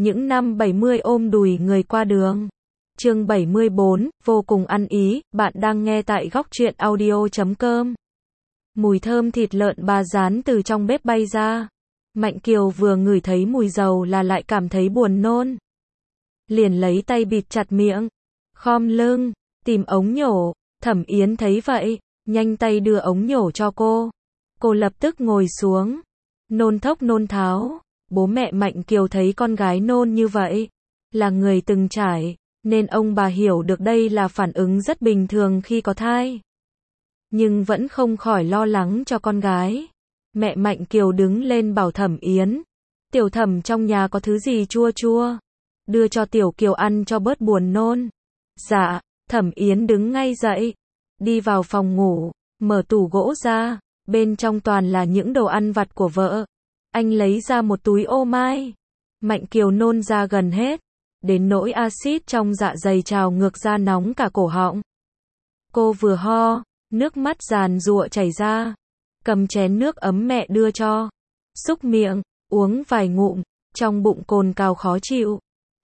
những năm 70 ôm đùi người qua đường. Chương 74, vô cùng ăn ý, bạn đang nghe tại góc truyện audio.com. Mùi thơm thịt lợn bà rán từ trong bếp bay ra. Mạnh Kiều vừa ngửi thấy mùi dầu là lại cảm thấy buồn nôn. Liền lấy tay bịt chặt miệng, khom lưng, tìm ống nhổ. Thẩm Yến thấy vậy, nhanh tay đưa ống nhổ cho cô. Cô lập tức ngồi xuống, nôn thốc nôn tháo. Bố mẹ Mạnh Kiều thấy con gái nôn như vậy, là người từng trải, nên ông bà hiểu được đây là phản ứng rất bình thường khi có thai. Nhưng vẫn không khỏi lo lắng cho con gái. Mẹ Mạnh Kiều đứng lên bảo Thẩm Yến, Tiểu Thẩm trong nhà có thứ gì chua chua, đưa cho Tiểu Kiều ăn cho bớt buồn nôn. Dạ. Thẩm Yến đứng ngay dậy, đi vào phòng ngủ, mở tủ gỗ ra, bên trong toàn là những đồ ăn vặt của vợ. Anh lấy ra một túi ô mai. Mạnh Kiều nôn ra gần hết, đến nỗi axit trong dạ dày trào ngược ra nóng cả cổ họng. Cô vừa ho, nước mắt giàn giụa chảy ra, cầm chén nước ấm mẹ đưa cho, xúc miệng, uống vài ngụm, trong bụng cồn cào khó chịu.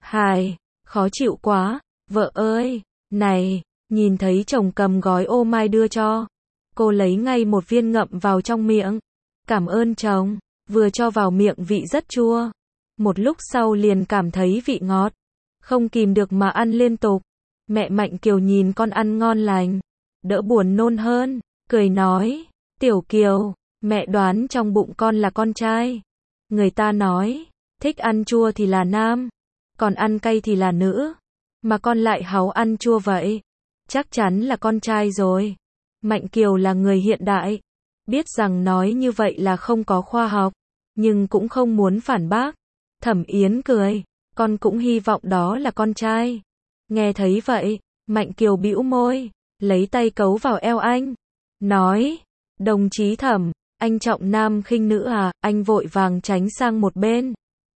Khó chịu quá, vợ ơi, này, nhìn thấy chồng cầm gói ô mai đưa cho, cô lấy ngay một viên ngậm vào trong miệng. Cảm ơn chồng. Vừa cho vào miệng vị rất chua, một lúc sau liền cảm thấy vị ngọt, không kìm được mà ăn liên tục. Mẹ Mạnh Kiều nhìn con ăn ngon lành, đỡ buồn nôn hơn, cười nói, Tiểu Kiều, mẹ đoán trong bụng con là con trai. Người ta nói, thích ăn chua thì là nam, còn ăn cay thì là nữ, mà con lại háu ăn chua vậy, chắc chắn là con trai rồi. Mạnh Kiều là người hiện đại, biết rằng nói như vậy là không có khoa học, nhưng cũng không muốn phản bác. Thẩm Yến cười, con cũng hy vọng đó là con trai. Nghe thấy vậy, Mạnh Kiều bĩu môi, lấy tay cấu vào eo anh, nói, đồng chí Thẩm, anh trọng nam khinh nữ à? Anh vội vàng tránh sang một bên,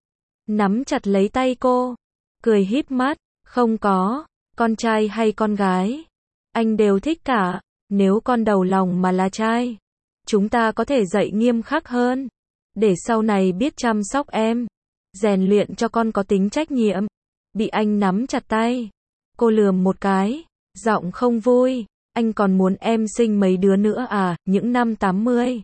nắm chặt lấy tay cô, cười híp mắt, không có, con trai hay con gái, anh đều thích cả. Nếu con đầu lòng mà là trai, chúng ta có thể dạy nghiêm khắc hơn, để sau này biết chăm sóc em, rèn luyện cho con có tính trách nhiệm. Bị anh nắm chặt tay, cô lườm một cái, giọng không vui, anh còn muốn em sinh mấy đứa nữa à? Những năm 80,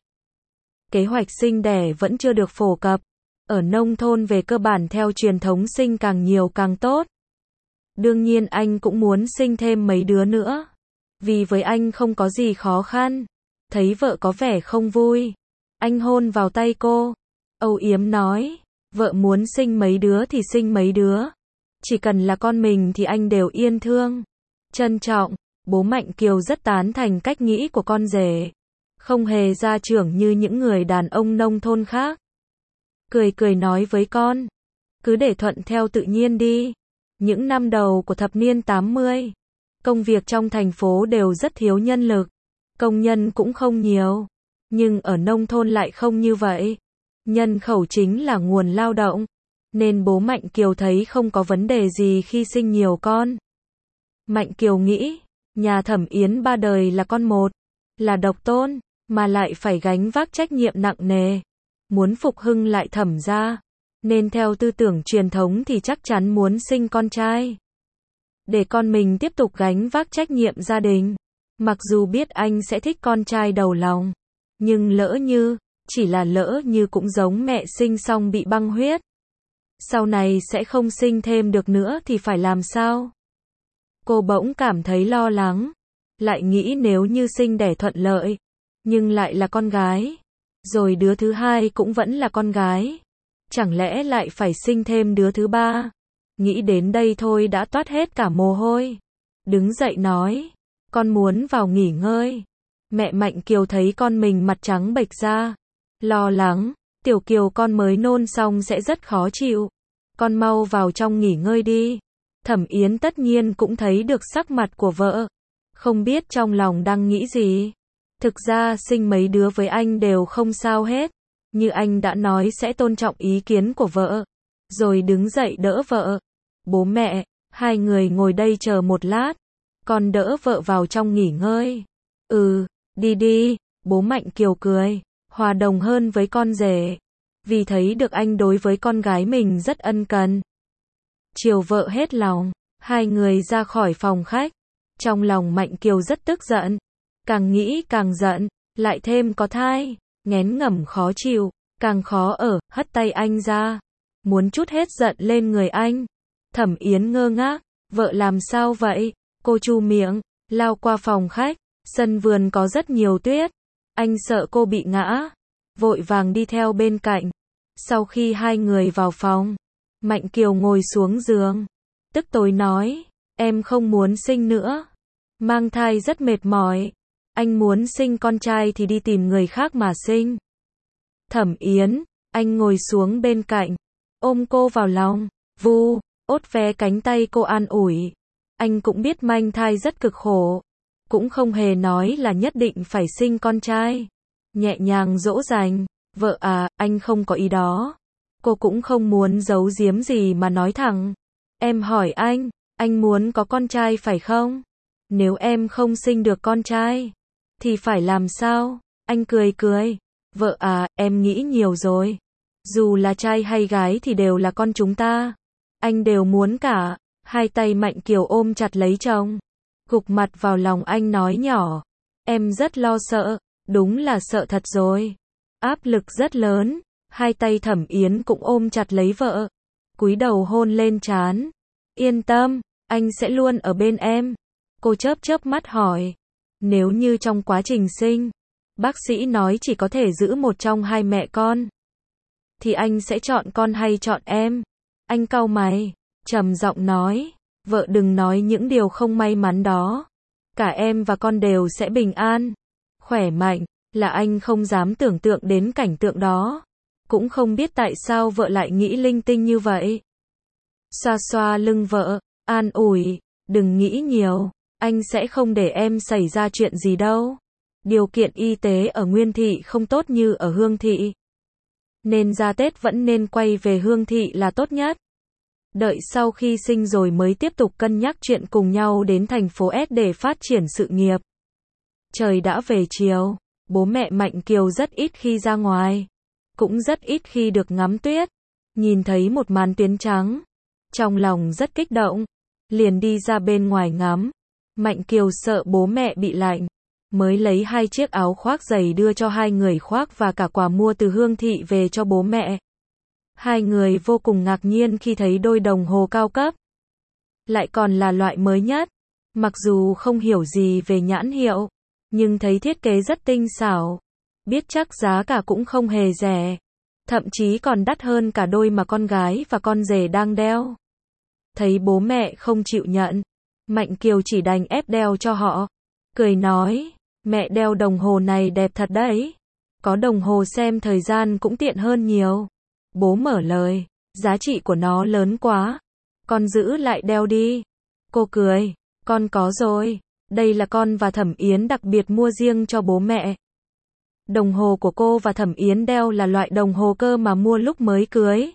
kế hoạch sinh đẻ vẫn chưa được phổ cập, ở nông thôn về cơ bản theo truyền thống sinh càng nhiều càng tốt. Đương nhiên anh cũng muốn sinh thêm mấy đứa nữa, vì với anh không có gì khó khăn. Thấy vợ có vẻ không vui, anh hôn vào tay cô, âu yếm nói, vợ muốn sinh mấy đứa thì sinh mấy đứa, chỉ cần là con mình thì anh đều yên thương, trân trọng. Bố Mạnh Kiều rất tán thành cách nghĩ của con rể, không hề gia trưởng như những người đàn ông nông thôn khác. Cười nói với con, cứ để thuận theo tự nhiên đi. Những năm đầu của thập niên 80, công việc trong thành phố đều rất thiếu nhân lực, công nhân cũng không nhiều, nhưng ở nông thôn lại không như vậy. Nhân khẩu chính là nguồn lao động, nên bố Mạnh Kiều thấy không có vấn đề gì khi sinh nhiều con. Mạnh Kiều nghĩ, nhà Thẩm Yến ba đời là con một, là độc tôn, mà lại phải gánh vác trách nhiệm nặng nề, muốn phục hưng lại Thẩm gia, nên theo tư tưởng truyền thống thì chắc chắn muốn sinh con trai, để con mình tiếp tục gánh vác trách nhiệm gia đình. Mặc dù biết anh sẽ thích con trai đầu lòng, nhưng chỉ là lỡ như cũng giống mẹ sinh xong bị băng huyết, sau này sẽ không sinh thêm được nữa thì phải làm sao? Cô bỗng cảm thấy lo lắng, lại nghĩ nếu như sinh đẻ thuận lợi, nhưng lại là con gái, rồi đứa thứ hai cũng vẫn là con gái, chẳng lẽ lại phải sinh thêm đứa thứ ba? Nghĩ đến đây thôi đã toát hết cả mồ hôi. Đứng dậy nói, con muốn vào nghỉ ngơi. Mẹ Mạnh Kiều thấy con mình mặt trắng bệch ra, lo lắng, Tiểu Kiều con mới nôn xong sẽ rất khó chịu, con mau vào trong nghỉ ngơi đi. Thẩm Yến tất nhiên cũng thấy được sắc mặt của vợ, không biết trong lòng đang nghĩ gì. Thực ra sinh mấy đứa với anh đều không sao hết, như anh đã nói sẽ tôn trọng ý kiến của vợ, rồi đứng dậy đỡ vợ. Bố mẹ, hai người ngồi đây chờ một lát, con đỡ vợ vào trong nghỉ ngơi. Đi đi, bố Mạnh Kiều cười, hòa đồng hơn với con rể, vì thấy được anh đối với con gái mình rất ân cần, chiều vợ hết lòng, hai người ra khỏi phòng khách. Trong lòng Mạnh Kiều rất tức giận, càng nghĩ càng giận, lại thêm có thai, nghén ngẩm khó chịu, càng khó ở, hất tay anh ra, muốn trút hết giận lên người anh. Thẩm Yến ngơ ngác, vợ làm sao vậy? Cô chu miệng, lao qua phòng khách, sân vườn có rất nhiều tuyết, anh sợ cô bị ngã, vội vàng đi theo bên cạnh. Sau khi hai người vào phòng, Mạnh Kiều ngồi xuống giường, tức tối nói, em không muốn sinh nữa, mang thai rất mệt mỏi, anh muốn sinh con trai thì đi tìm người khác mà sinh. Thẩm Yến, anh ngồi xuống bên cạnh, ôm cô vào lòng, ốt ve cánh tay cô an ủi. Anh cũng biết mang thai rất cực khổ, cũng không hề nói là nhất định phải sinh con trai. Nhẹ nhàng dỗ dành, vợ à, anh không có ý đó. Cô cũng không muốn giấu giếm gì mà nói thẳng. Em hỏi anh muốn có con trai phải không? Nếu em không sinh được con trai, thì phải làm sao? Anh cười cười. Vợ à, em nghĩ nhiều rồi. Dù là trai hay gái thì đều là con chúng ta. Anh đều muốn cả. Hai tay Mạnh Kiều ôm chặt lấy chồng, gục mặt vào lòng anh nói nhỏ. Em rất lo sợ, đúng là sợ thật rồi. Áp lực rất lớn. Hai tay Thẩm Yến cũng ôm chặt lấy vợ, cúi đầu hôn lên trán. Yên tâm, anh sẽ luôn ở bên em. Cô chớp chớp mắt hỏi. Nếu như trong quá trình sinh, bác sĩ nói chỉ có thể giữ một trong hai mẹ con, thì anh sẽ chọn con hay chọn em? Anh cau mày, trầm giọng nói. Vợ đừng nói những điều không may mắn đó. Cả em và con đều sẽ bình an, khỏe mạnh, là anh không dám tưởng tượng đến cảnh tượng đó. Cũng không biết tại sao vợ lại nghĩ linh tinh như vậy. Xoa xoa lưng vợ, an ủi, đừng nghĩ nhiều, anh sẽ không để em xảy ra chuyện gì đâu. Điều kiện y tế ở Nguyên Thị không tốt như ở Hương Thị, nên ra Tết vẫn nên quay về Hương Thị là tốt nhất. Đợi sau khi sinh rồi mới tiếp tục cân nhắc chuyện cùng nhau đến thành phố S để phát triển sự nghiệp. Trời đã về chiều, bố mẹ Mạnh Kiều rất ít khi ra ngoài, cũng rất ít khi được ngắm tuyết. Nhìn thấy một màn tuyết trắng, trong lòng rất kích động, liền đi ra bên ngoài ngắm. Mạnh Kiều sợ bố mẹ bị lạnh, mới lấy 2 chiếc áo khoác dày đưa cho hai người khoác và cả quà mua từ Hương Thị về cho bố mẹ. Hai người vô cùng ngạc nhiên khi thấy đôi đồng hồ cao cấp, lại còn là loại mới nhất. Mặc dù không hiểu gì về nhãn hiệu, nhưng thấy thiết kế rất tinh xảo, biết chắc giá cả cũng không hề rẻ, thậm chí còn đắt hơn cả đôi mà con gái và con rể đang đeo. Thấy bố mẹ không chịu nhận, Mạnh Kiều chỉ đành ép đeo cho họ, cười nói, mẹ đeo đồng hồ này đẹp thật đấy, có đồng hồ xem thời gian cũng tiện hơn nhiều. Bố mở lời, giá trị của nó lớn quá, con giữ lại đeo đi. Cô cười, con có rồi, đây là con và Thẩm Yến đặc biệt mua riêng cho bố mẹ. Đồng hồ của cô và Thẩm Yến đeo là loại đồng hồ cơ mà mua lúc mới cưới.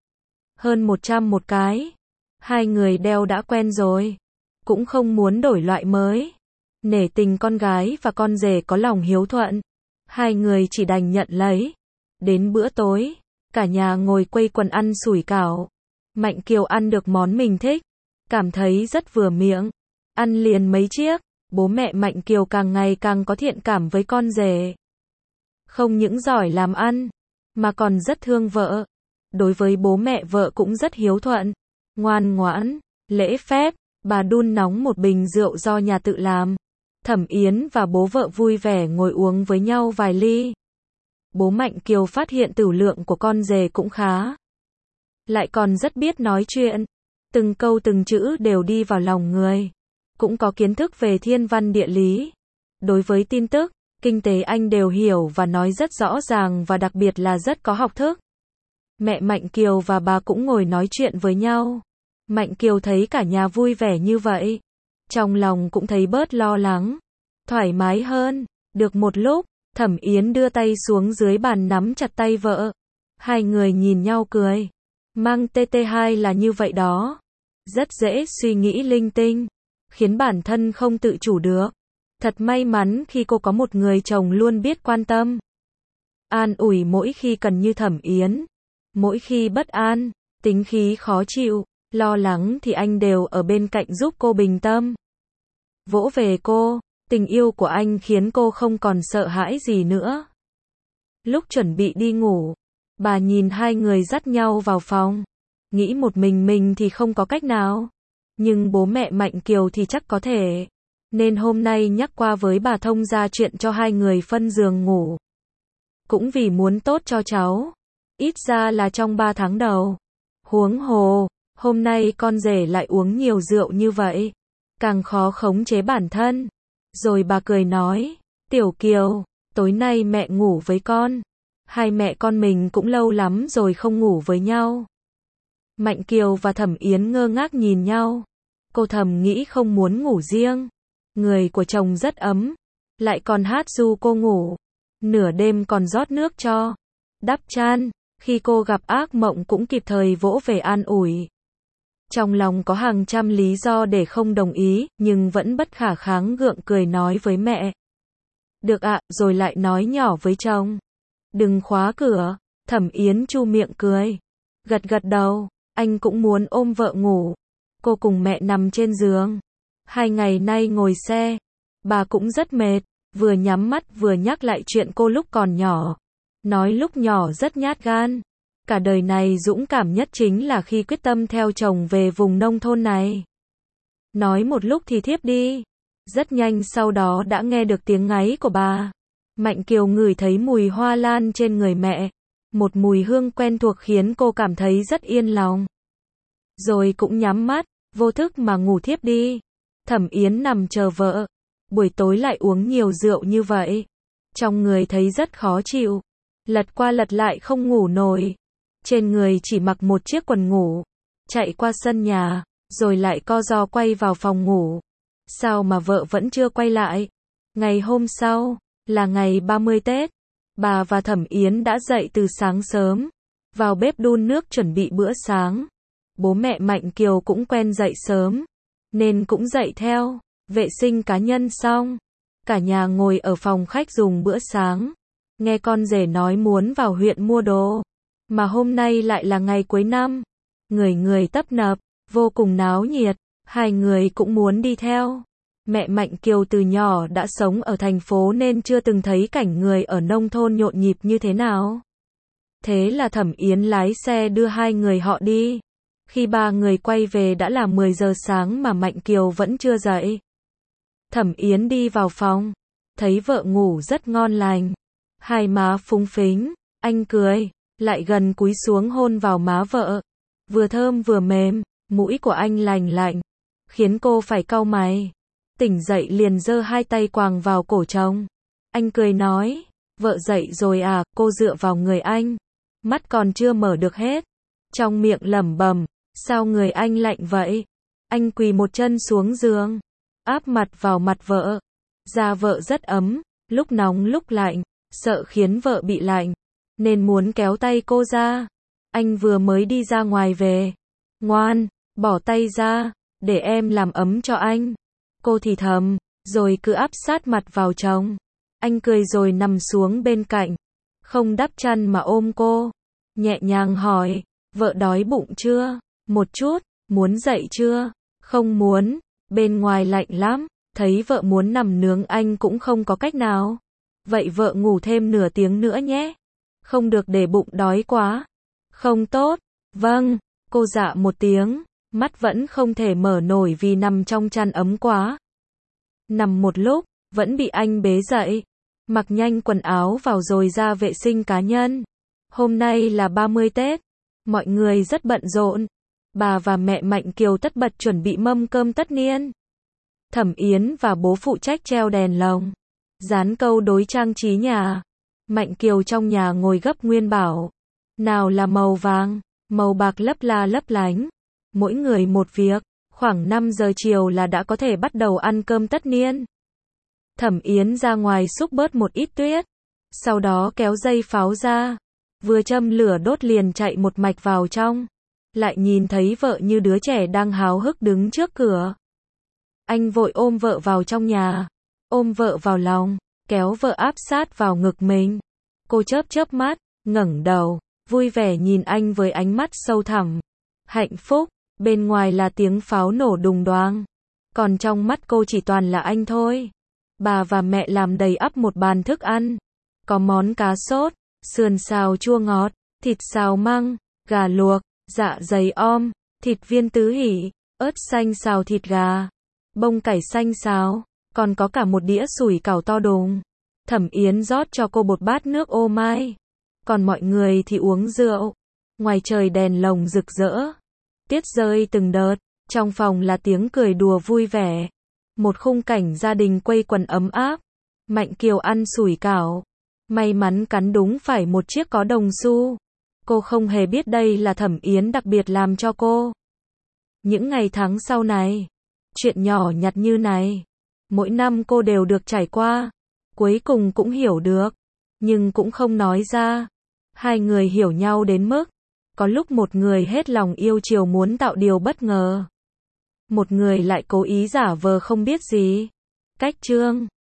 Hơn 100 một cái. Hai người đeo đã quen rồi, cũng không muốn đổi loại mới. Nể tình con gái và con rể có lòng hiếu thuận, hai người chỉ đành nhận lấy. Đến bữa tối, cả nhà ngồi quây quần ăn sủi cảo. Mạnh Kiều ăn được món mình thích, cảm thấy rất vừa miệng, ăn liền mấy chiếc. Bố mẹ Mạnh Kiều càng ngày càng có thiện cảm với con rể. Không những giỏi làm ăn, mà còn rất thương vợ. Đối với bố mẹ vợ cũng rất hiếu thuận, ngoan ngoãn, lễ phép. Bà đun nóng một bình rượu do nhà tự làm. Thẩm Yến và bố vợ vui vẻ ngồi uống với nhau vài ly. Bố Mạnh Kiều phát hiện tửu lượng của con rể cũng khá, lại còn rất biết nói chuyện, từng câu từng chữ đều đi vào lòng người, cũng có kiến thức về thiên văn địa lý. Đối với tin tức, kinh tế anh đều hiểu và nói rất rõ ràng và đặc biệt là rất có học thức. Mẹ Mạnh Kiều và bà cũng ngồi nói chuyện với nhau. Mạnh Kiều thấy cả nhà vui vẻ như vậy, trong lòng cũng thấy bớt lo lắng, thoải mái hơn. Được một lúc, Thẩm Yến đưa tay xuống dưới bàn nắm chặt tay vợ. Hai người nhìn nhau cười. Mang TT2 là như vậy đó. Rất dễ suy nghĩ linh tinh, khiến bản thân không tự chủ được. Thật may mắn khi cô có một người chồng luôn biết quan tâm, an ủi mỗi khi cần như Thẩm Yến. Mỗi khi bất an, tính khí khó chịu, lo lắng thì anh đều ở bên cạnh giúp cô bình tâm. Vỗ về cô, tình yêu của anh khiến cô không còn sợ hãi gì nữa. Lúc chuẩn bị đi ngủ, bà nhìn hai người dắt nhau vào phòng. Nghĩ một mình thì không có cách nào. Nhưng bố mẹ Mạnh Kiều thì chắc có thể. Nên hôm nay nhắc qua với bà thông ra chuyện cho hai người phân giường ngủ. Cũng vì muốn tốt cho cháu. Ít ra là trong 3 tháng đầu. Huống hồ, hôm nay con rể lại uống nhiều rượu như vậy. Càng khó khống chế bản thân. Rồi bà cười nói, Tiểu Kiều, tối nay mẹ ngủ với con. Hai mẹ con mình cũng lâu lắm rồi không ngủ với nhau. Mạnh Kiều và Thẩm Yến ngơ ngác nhìn nhau. Cô thầm nghĩ không muốn ngủ riêng. Người của chồng rất ấm. Lại còn hát ru cô ngủ. Nửa đêm còn rót nước cho. Đắp chăn. Khi cô gặp ác mộng cũng kịp thời vỗ về an ủi. Trong lòng có hàng trăm lý do để không đồng ý, nhưng vẫn bất khả kháng gượng cười nói với mẹ. Được ạ, rồi lại nói nhỏ với chồng. Đừng khóa cửa. Thẩm Yến chu miệng cười. Gật gật đầu, anh cũng muốn ôm vợ ngủ. Cô cùng mẹ nằm trên giường. 2 ngày nay ngồi xe, bà cũng rất mệt, vừa nhắm mắt vừa nhắc lại chuyện cô lúc còn nhỏ. Nói lúc nhỏ rất nhát gan. Cả đời này dũng cảm nhất chính là khi quyết tâm theo chồng về vùng nông thôn này. Nói một lúc thì thiếp đi. Rất nhanh sau đó đã nghe được tiếng ngáy của bà. Mạnh Kiều ngửi thấy mùi hoa lan trên người mẹ. Một mùi hương quen thuộc khiến cô cảm thấy rất yên lòng. Rồi cũng nhắm mắt, vô thức mà ngủ thiếp đi. Thẩm Yến nằm chờ vợ. Buổi tối lại uống nhiều rượu như vậy. Trong người thấy rất khó chịu. Lật qua lật lại không ngủ nổi. Trên người chỉ mặc một chiếc quần ngủ. Chạy qua sân nhà, rồi lại co ro quay vào phòng ngủ. Sao mà vợ vẫn chưa quay lại? Ngày hôm sau, là ngày 30 Tết. Bà và Thẩm Yến đã dậy từ sáng sớm. Vào bếp đun nước chuẩn bị bữa sáng. Bố mẹ Mạnh Kiều cũng quen dậy sớm. Nên cũng dậy theo. Vệ sinh cá nhân xong. Cả nhà ngồi ở phòng khách dùng bữa sáng. Nghe con rể nói muốn vào huyện mua đồ. Mà hôm nay lại là ngày cuối năm. Người người tấp nập, vô cùng náo nhiệt. Hai người cũng muốn đi theo. Mẹ Mạnh Kiều từ nhỏ đã sống ở thành phố nên chưa từng thấy cảnh người ở nông thôn nhộn nhịp như thế nào. Thế là Thẩm Yến lái xe đưa hai người họ đi. Khi ba người quay về đã là 10 giờ sáng mà Mạnh Kiều vẫn chưa dậy. Thẩm Yến đi vào phòng, thấy vợ ngủ rất ngon lành. Hai má phúng phính, anh cười, lại gần cúi xuống hôn vào má vợ. Vừa thơm vừa mềm, mũi của anh lành lạnh, khiến cô phải cau mày. Tỉnh dậy liền giơ hai tay quàng vào cổ chồng. Anh cười nói, vợ dậy rồi à, cô dựa vào người anh. Mắt còn chưa mở được hết. Trong miệng lẩm bẩm, sao người anh lạnh vậy? Anh quỳ một chân xuống giường, áp mặt vào mặt vợ. Da vợ rất ấm, lúc nóng lúc lạnh, sợ khiến vợ bị lạnh, nên muốn kéo tay cô ra. Anh vừa mới đi ra ngoài về. Ngoan, bỏ tay ra, để em làm ấm cho anh. Cô thì thầm, rồi cứ áp sát mặt vào chồng. Anh cười rồi nằm xuống bên cạnh, không đắp chăn mà ôm cô. Nhẹ nhàng hỏi, vợ đói bụng chưa? Một chút, muốn dậy chưa? Không muốn, bên ngoài lạnh lắm. Thấy vợ muốn nằm nướng anh cũng không có cách nào. Vậy vợ ngủ thêm nửa tiếng nữa nhé. Không được để bụng đói quá. Không tốt. Vâng, cô dạ một tiếng, mắt vẫn không thể mở nổi vì nằm trong chăn ấm quá. Nằm một lúc, vẫn bị anh bế dậy. Mặc nhanh quần áo vào rồi ra vệ sinh cá nhân. Hôm nay là 30 Tết. Mọi người rất bận rộn. Bà và mẹ Mạnh Kiều tất bật chuẩn bị mâm cơm tất niên. Thẩm Yến và bố phụ trách treo đèn lồng, dán câu đối trang trí nhà. Mạnh Kiều trong nhà ngồi gấp nguyên bảo. Nào là màu vàng, màu bạc lấp la lấp lánh. Mỗi người một việc, khoảng 5 giờ chiều là đã có thể bắt đầu ăn cơm tất niên. Thẩm Yến ra ngoài xúc bớt một ít tuyết. Sau đó kéo dây pháo ra. Vừa châm lửa đốt liền chạy một mạch vào trong. Lại nhìn thấy vợ như đứa trẻ đang háo hức đứng trước cửa. Anh vội ôm vợ vào trong nhà. Ôm vợ vào lòng, kéo vợ áp sát vào ngực mình. Cô chớp chớp mắt, ngẩng đầu, vui vẻ nhìn anh với ánh mắt sâu thẳm. Hạnh phúc, Bên ngoài là tiếng pháo nổ đùng đoàng. Còn trong mắt cô chỉ toàn là anh thôi. Bà và mẹ làm đầy ắp một bàn thức ăn. Có món cá sốt, sườn xào chua ngọt, thịt xào măng, gà luộc, dạ dày om, thịt viên tứ hỉ, ớt xanh xào thịt gà, bông cải xanh xào, còn có cả một đĩa sủi cảo to đùng. Thẩm Yến rót cho cô một bát nước ô mai. Còn mọi người thì uống rượu. Ngoài trời đèn lồng rực rỡ. Tiết rơi từng đợt. Trong phòng là tiếng cười đùa vui vẻ. Một khung cảnh gia đình quây quần ấm áp. Mạnh Kiều ăn sủi cảo. May mắn cắn đúng phải một chiếc có đồng xu. Cô không hề biết đây là Thẩm Yến đặc biệt làm cho cô. Những ngày tháng sau này, chuyện nhỏ nhặt như này, mỗi năm cô đều được trải qua. Cuối cùng cũng hiểu được, nhưng cũng không nói ra. Hai người hiểu nhau đến mức, có lúc một người hết lòng yêu chiều muốn tạo điều bất ngờ. Một người lại cố ý giả vờ không biết gì. Cách chương